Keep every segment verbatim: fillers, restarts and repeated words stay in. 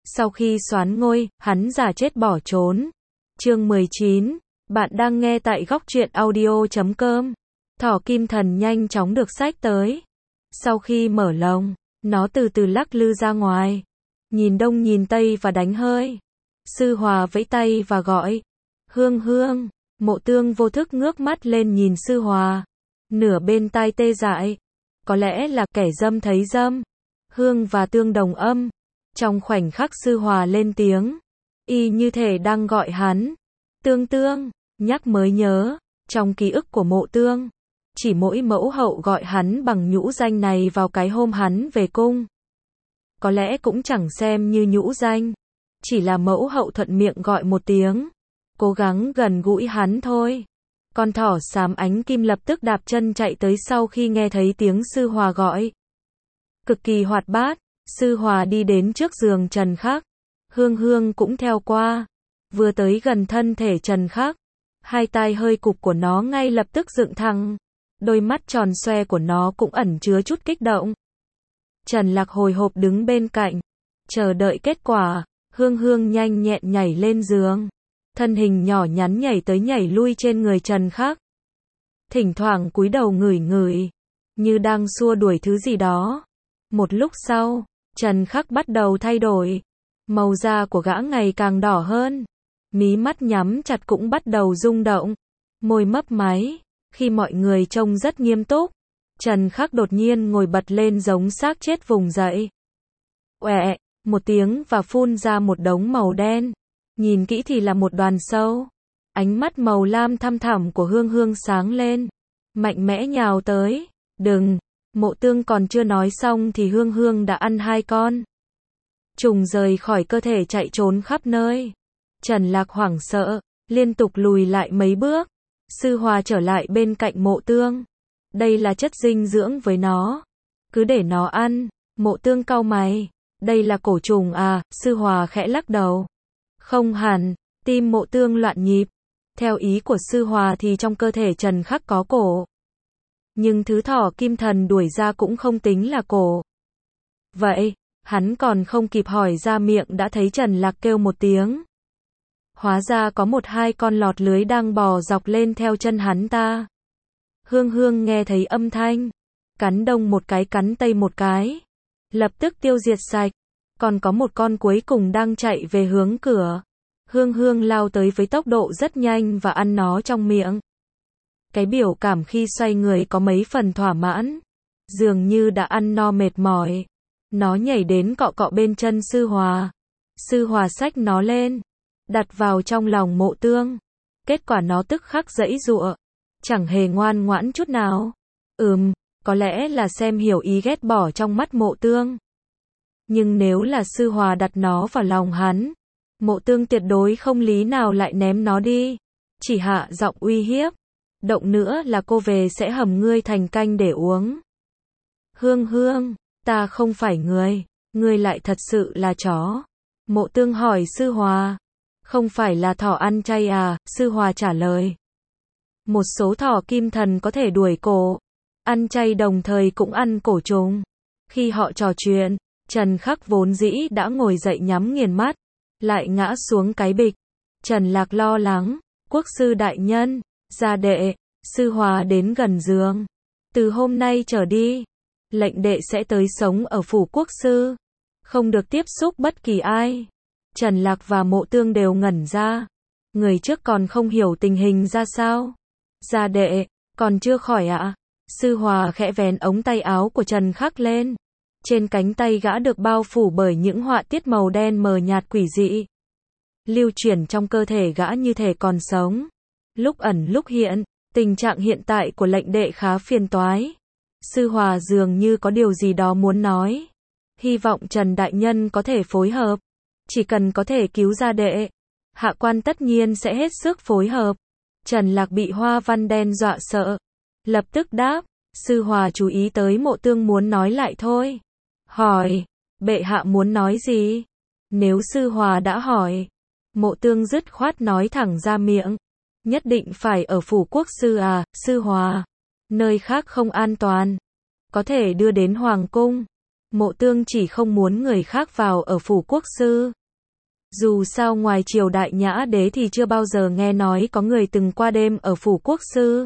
Sau khi soán ngôi, hắn giả chết bỏ trốn. Chương mười chín, bạn đang nghe tại góc truyện audio chấm com. Thỏ kim thần nhanh chóng được xách tới. Sau khi mở lồng, nó từ từ lắc lư ra ngoài. Nhìn đông nhìn tây và đánh hơi. Sư Hòa vẫy tay và gọi. Hương Hương. Mộ Tương vô thức ngước mắt lên nhìn Sư Hòa. Nửa bên tai tê dại. Có lẽ là kẻ dâm thấy dâm. Hương và Tương đồng âm. Trong khoảnh khắc Sư Hòa lên tiếng. Y như thể đang gọi hắn. Tương Tương. Nhắc mới nhớ. Trong ký ức của Mộ Tương, chỉ mỗi mẫu hậu gọi hắn bằng nhũ danh này vào cái hôm hắn về cung. Có lẽ cũng chẳng xem như nhũ danh. Chỉ là mẫu hậu thuận miệng gọi một tiếng. Cố gắng gần gũi hắn thôi. Con thỏ xám ánh kim lập tức đạp chân chạy tới sau khi nghe thấy tiếng Sư Hòa gọi. Cực kỳ hoạt bát, Sư Hòa đi đến trước giường Trần Khắc. Hương Hương cũng theo qua. Vừa tới gần thân thể Trần Khắc, hai tai hơi cụp của nó ngay lập tức dựng thẳng. Đôi mắt tròn xoe của nó cũng ẩn chứa chút kích động. Trần Lạc hồi hộp đứng bên cạnh, chờ đợi kết quả. Hương Hương nhanh nhẹn nhảy lên giường. Thân hình nhỏ nhắn nhảy tới nhảy lui trên người Trần Khắc. Thỉnh thoảng cúi đầu ngửi ngửi, như đang xua đuổi thứ gì đó. Một lúc sau, Trần Khắc bắt đầu thay đổi. Màu da của gã ngày càng đỏ hơn. Mí mắt nhắm chặt cũng bắt đầu rung động. Môi mấp máy. Khi mọi người trông rất nghiêm túc, Trần Khắc đột nhiên ngồi bật lên giống xác chết vùng dậy. Oẹ, một tiếng và phun ra một đống màu đen. Nhìn kỹ thì là một đoàn sâu. Ánh mắt màu lam thăm thẳm của Hương Hương sáng lên. Mạnh mẽ nhào tới. Đừng, Mộ Tương còn chưa nói xong thì Hương Hương đã ăn hai con trùng rời khỏi cơ thể chạy trốn khắp nơi. Trần Lạc hoảng sợ, liên tục lùi lại mấy bước. Sư Hòa trở lại bên cạnh Mộ Tương. Đây là chất dinh dưỡng với nó. Cứ để nó ăn. Mộ Tương cau mày. Đây là cổ trùng à? Sư Hòa khẽ lắc đầu. Không hẳn. Tim Mộ Tương loạn nhịp. Theo ý của Sư Hòa thì trong cơ thể Trần Khắc có cổ. Nhưng thứ thỏ kim thần đuổi ra cũng không tính là cổ. Vậy, hắn còn không kịp hỏi ra miệng đã thấy Trần Lạc kêu một tiếng. Hóa ra có một hai con lọt lưới đang bò dọc lên theo chân hắn ta. Hương Hương nghe thấy âm thanh. Cắn đông một cái cắn tây một cái. Lập tức tiêu diệt sạch. Còn có một con cuối cùng đang chạy về hướng cửa. Hương Hương lao tới với tốc độ rất nhanh và ăn nó trong miệng. Cái biểu cảm khi xoay người có mấy phần thỏa mãn. Dường như đã ăn no mệt mỏi. Nó nhảy đến cọ cọ bên chân Sư Hòa. Sư Hòa xách nó lên. Đặt vào trong lòng Mộ Tương. Kết quả nó tức khắc giãy giụa. Chẳng hề ngoan ngoãn chút nào. Ừm, có lẽ là xem hiểu ý ghét bỏ trong mắt Mộ Tương. Nhưng nếu là Sư Hòa đặt nó vào lòng hắn, Mộ Tương tuyệt đối không lý nào lại ném nó đi. Chỉ hạ giọng uy hiếp. Động nữa là cô về sẽ hầm ngươi thành canh để uống. Hương Hương, ta không phải người, ngươi lại thật sự là chó. Mộ Tương hỏi Sư Hòa. Không phải là thỏ ăn chay à? Sư Hòa trả lời. Một số thỏ kim thần có thể đuổi cổ. Ăn chay đồng thời cũng ăn cổ trùng. Khi họ trò chuyện, Trần Khắc vốn dĩ đã ngồi dậy nhắm nghiền mắt. Lại ngã xuống cái bịch. Trần Lạc lo lắng. Quốc sư đại nhân, gia đệ. Sư Hòa đến gần giường. Từ hôm nay trở đi, lệnh đệ sẽ tới sống ở phủ quốc sư. Không được tiếp xúc bất kỳ ai. Trần Lạc và Mộ Tương đều ngẩn ra. Người trước còn không hiểu tình hình ra sao. Gia đệ, còn chưa khỏi ạ? À? Sư Hòa khẽ vén ống tay áo của Trần Khắc lên. Trên cánh tay gã được bao phủ bởi những họa tiết màu đen mờ nhạt quỷ dị. Lưu chuyển trong cơ thể gã như thể còn sống. Lúc ẩn lúc hiện, tình trạng hiện tại của lệnh đệ khá phiền toái. Sư Hòa dường như có điều gì đó muốn nói. Hy vọng Trần Đại Nhân có thể phối hợp. Chỉ cần có thể cứu gia đệ, hạ quan tất nhiên sẽ hết sức phối hợp. Trần Lạc bị hoa văn đen dọa sợ. Lập tức đáp. Sư Hòa chú ý tới Mộ Tương muốn nói lại thôi. Hỏi. Bệ hạ muốn nói gì? Nếu Sư Hòa đã hỏi, Mộ Tương dứt khoát nói thẳng ra miệng. Nhất định phải ở phủ quốc sư à? Sư Hòa. Nơi khác không an toàn. Có thể đưa đến hoàng cung. Mộ Tương chỉ không muốn người khác vào ở phủ quốc sư. Dù sao ngoài triều đại Nhã Đế thì chưa bao giờ nghe nói có người từng qua đêm ở phủ quốc sư.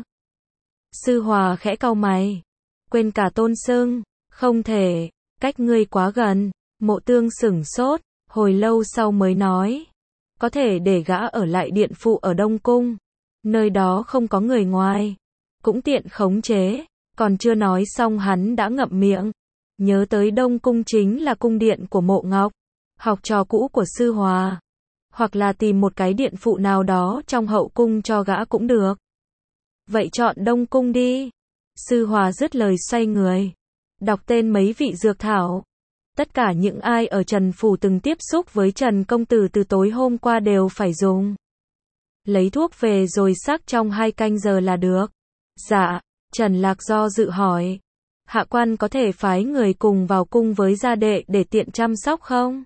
Sư Hòa khẽ cau mày. Quên cả tôn xưng. Không thể, cách ngươi quá gần. Mộ Tương sửng sốt, hồi lâu sau mới nói. Có thể để gã ở lại điện phụ ở Đông Cung. Nơi đó không có người ngoài. Cũng tiện khống chế. Còn chưa nói xong hắn đã ngậm miệng. Nhớ tới Đông Cung chính là cung điện của Mộ Ngọc. Học trò cũ của Sư Hòa. Hoặc là tìm một cái điện phụ nào đó trong hậu cung cho gã cũng được. Vậy chọn Đông Cung đi. Sư Hòa dứt lời xoay người. Đọc tên mấy vị dược thảo. Tất cả những ai ở Trần Phủ từng tiếp xúc với Trần Công Tử từ tối hôm qua đều phải dùng. Lấy thuốc về rồi sắc trong hai canh giờ là được. Dạ, Trần Lạc do dự hỏi. Hạ quan có thể phái người cùng vào cung với gia đệ để tiện chăm sóc không?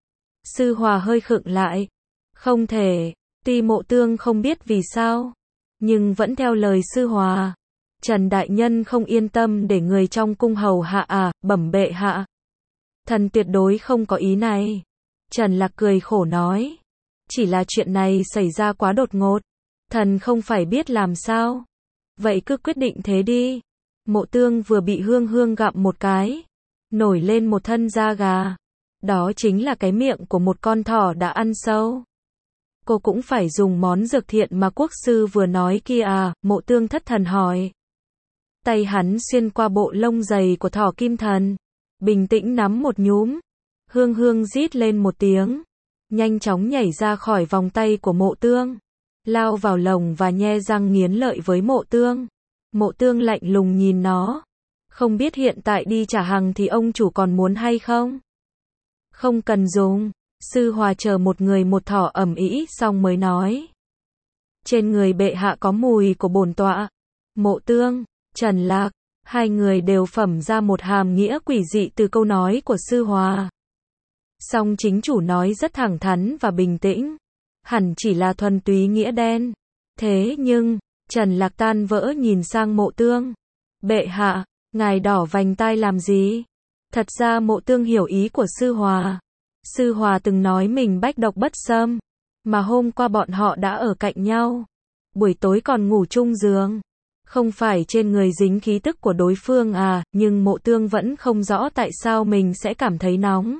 Sư Hòa hơi khựng lại. Không thể, tuy Mộ Tương không biết vì sao, nhưng vẫn theo lời Sư Hòa. Trần Đại Nhân không yên tâm để người trong cung hầu hạ à, bẩm bệ hạ. Thần tuyệt đối không có ý này. Trần Lạc cười khổ nói. Chỉ là chuyện này xảy ra quá đột ngột. Thần không phải biết làm sao. Vậy cứ quyết định thế đi. Mộ Tương vừa bị Hương Hương gặm một cái. Nổi lên một thân da gà. Đó chính là cái miệng của một con thỏ đã ăn sâu. Cô cũng phải dùng món dược thiện mà quốc sư vừa nói kia à, Mộ Tương thất thần hỏi. Tay hắn xuyên qua bộ lông dày của thỏ kim thần. Bình tĩnh nắm một nhúm. Hương Hương rít lên một tiếng. Nhanh chóng nhảy ra khỏi vòng tay của Mộ Tương. Lao vào lồng và nhe răng nghiến lợi với Mộ Tương. Mộ Tương lạnh lùng nhìn nó. Không biết hiện tại đi trả hàng thì ông chủ còn muốn hay không? Không cần dùng. Sư Hòa chờ một người một thỏ ầm ĩ xong mới nói. Trên người bệ hạ có mùi của bổn tọa. Mộ Tương, Trần Lạc, hai người đều phẩm ra một hàm nghĩa quỷ dị từ câu nói của Sư Hòa. Song chính chủ nói rất thẳng thắn và bình tĩnh. Hẳn chỉ là thuần túy nghĩa đen. Thế nhưng, Trần Lạc tan vỡ nhìn sang Mộ Tương. Bệ hạ, ngài đỏ vành tai làm gì? Thật ra Mộ Tương hiểu ý của Sư Hòa. Sư Hòa từng nói mình bách độc bất xâm. Mà hôm qua bọn họ đã ở cạnh nhau. Buổi tối còn ngủ chung giường. Không phải trên người dính khí tức của đối phương à, nhưng Mộ Tương vẫn không rõ tại sao mình sẽ cảm thấy nóng.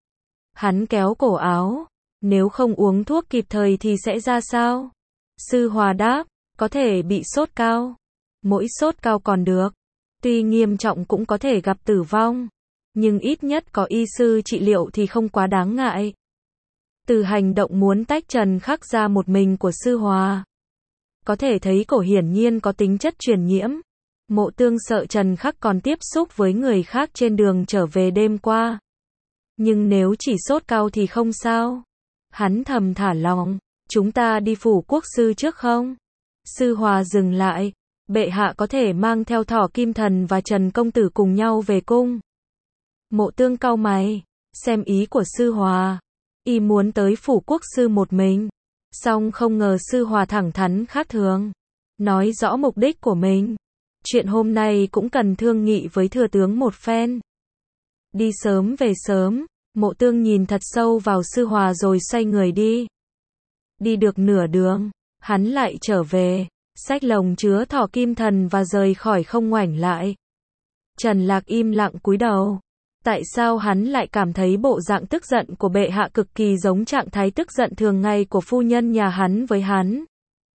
Hắn kéo cổ áo. Nếu không uống thuốc kịp thời thì sẽ ra sao? Sư Hòa đáp, có thể bị sốt cao. Mỗi sốt cao còn được. Tuy nghiêm trọng cũng có thể gặp tử vong. Nhưng ít nhất có y sư trị liệu thì không quá đáng ngại. Từ hành động muốn tách Trần Khắc ra một mình của Sư Hòa, có thể thấy cổ hiển nhiên có tính chất truyền nhiễm. Mộ Tương sợ Trần Khắc còn tiếp xúc với người khác trên đường trở về đêm qua. Nhưng nếu chỉ sốt cao thì không sao. Hắn thầm thả lòng. Chúng ta đi phủ quốc sư trước không? Sư Hòa dừng lại. Bệ hạ có thể mang theo Thỏ Kim Thần và Trần Công Tử cùng nhau về cung. Mộ Tương cau mày. Xem ý của Sư Hòa. Y muốn tới phủ quốc sư một mình. Song không ngờ Sư Hòa thẳng thắn khác thường. Nói rõ mục đích của mình. Chuyện hôm nay cũng cần thương nghị với thừa tướng một phen. Đi sớm về sớm. Mộ Tương nhìn thật sâu vào Sư Hòa rồi xoay người đi. Đi được nửa đường, hắn lại trở về, xách lồng chứa Thỏ Kim Thần và rời khỏi không ngoảnh lại. Trần Lạc im lặng cúi đầu. Tại sao hắn lại cảm thấy bộ dạng tức giận của bệ hạ cực kỳ giống trạng thái tức giận thường ngày của phu nhân nhà hắn với hắn?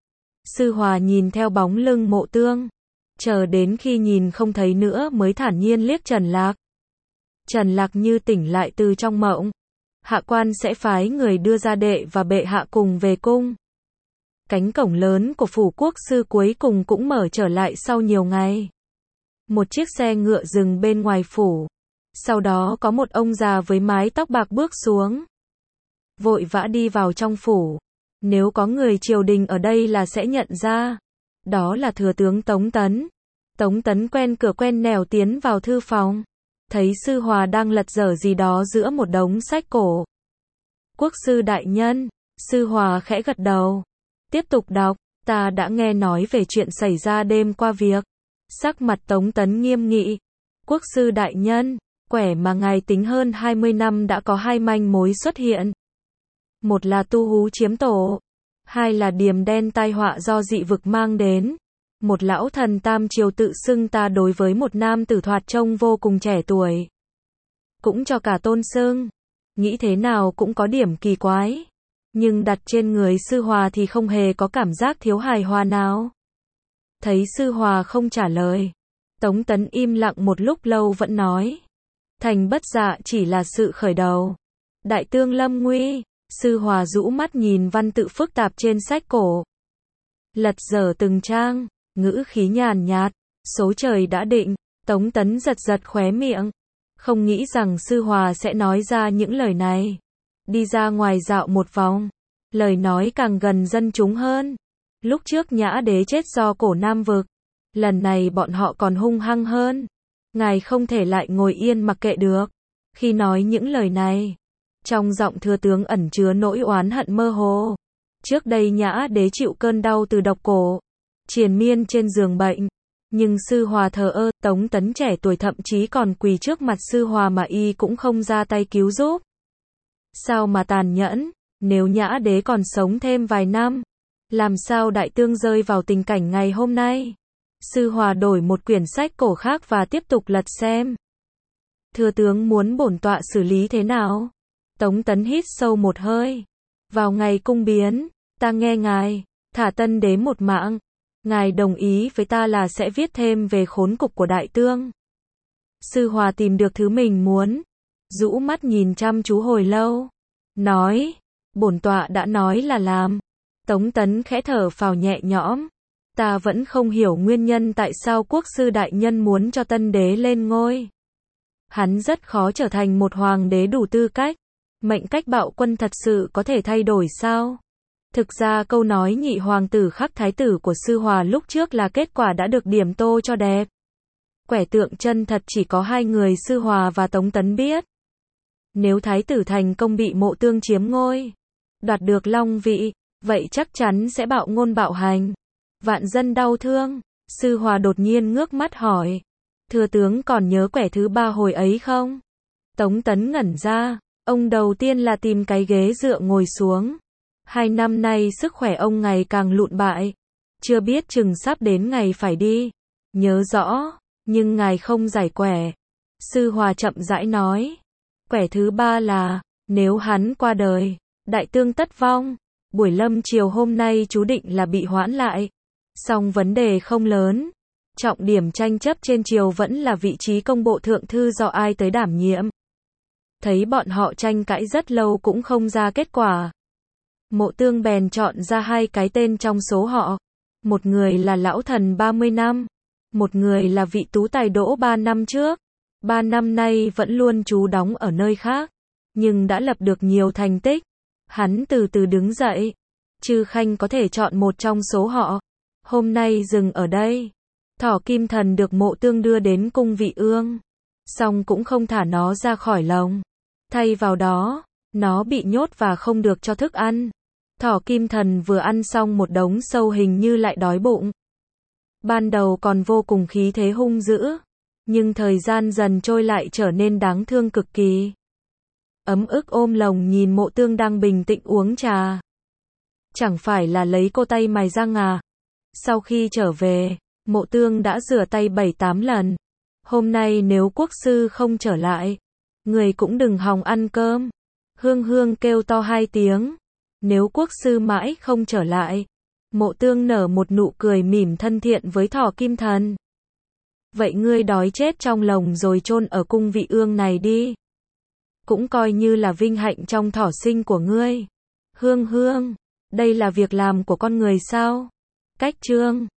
Sư Hòa nhìn theo bóng lưng Mộ Tương, chờ đến khi nhìn không thấy nữa mới thản nhiên liếc Trần Lạc. Trần Lạc như tỉnh lại từ trong mộng. Hạ quan sẽ phái người đưa gia đệ và bệ hạ cùng về cung. Cánh cổng lớn của phủ quốc sư cuối cùng cũng mở trở lại sau nhiều ngày. Một chiếc xe ngựa dừng bên ngoài phủ. Sau đó có một ông già với mái tóc bạc bước xuống. Vội vã đi vào trong phủ. Nếu có người triều đình ở đây là sẽ nhận ra. Đó là thừa tướng Tống Tấn. Tống Tấn quen cửa quen nẻo tiến vào thư phòng. Thấy Sư Hòa đang lật dở gì đó giữa một đống sách cổ. Quốc sư đại nhân. Sư Hòa khẽ gật đầu. Tiếp tục đọc. Ta đã nghe nói về chuyện xảy ra đêm qua việc. Sắc mặt Tống Tấn nghiêm nghị. Quốc sư đại nhân. Quẻ mà ngài tính hơn hai mươi năm đã có hai manh mối xuất hiện. Một là tu hú chiếm tổ, hai là điềm đen tai họa do dị vực mang đến. Một lão thần tam triều tự xưng ta đối với một nam tử thoạt trông vô cùng trẻ tuổi. Cũng cho cả tôn xưng. Nghĩ thế nào cũng có điểm kỳ quái. Nhưng đặt trên người Sư Hòa thì không hề có cảm giác thiếu hài hòa nào. Thấy Sư Hòa không trả lời, Tống Tấn im lặng một lúc lâu vẫn nói. Thành bất dạ chỉ là sự khởi đầu. Đại tương lâm nguy. Sư Hòa rũ mắt nhìn văn tự phức tạp trên sách cổ. Lật dở từng trang, ngữ khí nhàn nhạt, số trời đã định. Tống Tấn giật giật khóe miệng. Không nghĩ rằng Sư Hòa sẽ nói ra những lời này. Đi ra ngoài dạo một vòng. Lời nói càng gần dân chúng hơn. Lúc trước Nhã Đế chết do cổ Nam vực. Lần này bọn họ còn hung hăng hơn. Ngài không thể lại ngồi yên mặc kệ được. Khi nói những lời này, trong giọng thừa tướng ẩn chứa nỗi oán hận mơ hồ. Trước đây Nhã Đế chịu cơn đau từ độc cổ, triền miên trên giường bệnh. Nhưng Sư Hòa thờ ơ, Tống Tấn trẻ tuổi thậm chí còn quỳ trước mặt Sư Hòa mà y cũng không ra tay cứu giúp. Sao mà tàn nhẫn, nếu Nhã Đế còn sống thêm vài năm, làm sao đại tương rơi vào tình cảnh ngày hôm nay? Sư Hòa đổi một quyển sách cổ khác và tiếp tục lật xem. Thừa tướng muốn bổn tọa xử lý thế nào? Tống Tấn hít sâu một hơi. Vào ngày cung biến, ta nghe ngài, thả Tân Đế một mạng. Ngài đồng ý với ta là sẽ viết thêm về khốn cục của đại tương. Sư Hòa tìm được thứ mình muốn. Rũ mắt nhìn chăm chú hồi lâu. Nói, bổn tọa đã nói là làm. Tống Tấn khẽ thở phào nhẹ nhõm. Ta vẫn không hiểu nguyên nhân tại sao quốc sư đại nhân muốn cho Tân Đế lên ngôi. Hắn rất khó trở thành một hoàng đế đủ tư cách. Mệnh cách bạo quân thật sự có thể thay đổi sao? Thực ra câu nói nhị hoàng tử khắc thái tử của Sư Hòa lúc trước là kết quả đã được điểm tô cho đẹp. Quẻ tượng chân thật chỉ có hai người Sư Hòa và Tống Tấn biết. Nếu thái tử thành công bị Mộ Tương chiếm ngôi, đoạt được long vị, vậy chắc chắn sẽ bạo ngôn bạo hành. Vạn dân đau thương. Sư Hòa đột nhiên ngước mắt hỏi. Thừa tướng còn nhớ quẻ thứ ba hồi ấy không? Tống Tấn ngẩn ra. Ông đầu tiên là tìm cái ghế dựa ngồi xuống. Hai năm nay sức khỏe ông ngày càng lụn bại. Chưa biết chừng sắp đến ngày phải đi. Nhớ rõ, nhưng ngài không giải quẻ. Sư Hòa chậm rãi nói. Quẻ thứ ba là, nếu hắn qua đời, đại tương tất vong. Buổi lâm chiều hôm nay chú định là bị hoãn lại. Song vấn đề không lớn. Trọng điểm tranh chấp trên triều vẫn là vị trí công bộ thượng thư do ai tới đảm nhiệm. Thấy bọn họ tranh cãi rất lâu cũng không ra kết quả. Mộ Tương bèn chọn ra hai cái tên trong số họ. Một người là lão thần ba mươi năm. Một người là vị tú tài đỗ ba năm trước. Ba năm nay vẫn luôn trú đóng ở nơi khác. Nhưng đã lập được nhiều thành tích. Hắn từ từ đứng dậy. Chư Khanh có thể chọn một trong số họ. Hôm nay dừng ở đây. Thỏ Kim Thần được Mộ Tương đưa đến cung Vị Ương. Song cũng không thả nó ra khỏi lồng. Thay vào đó, nó bị nhốt và không được cho thức ăn. Thỏ Kim Thần vừa ăn xong một đống sâu hình như lại đói bụng. Ban đầu còn vô cùng khí thế hung dữ. Nhưng thời gian dần trôi lại trở nên đáng thương cực kỳ. Ấm ức ôm lồng nhìn Mộ Tương đang bình tĩnh uống trà. Chẳng phải là lấy cô tay mài răng à? Sau khi trở về, Mộ Tương đã rửa tay bảy tám lần. Hôm nay nếu quốc sư không trở lại, người cũng đừng hòng ăn cơm. Hương Hương kêu to hai tiếng. Nếu quốc sư mãi không trở lại, Mộ Tương nở một nụ cười mỉm thân thiện với Thỏ Kim Thần. Vậy ngươi đói chết trong lồng rồi chôn ở cung Vị Ương này đi. Cũng coi như là vinh hạnh trong thỏ sinh của ngươi. Hương Hương, đây là việc làm của con người sao? Cách chương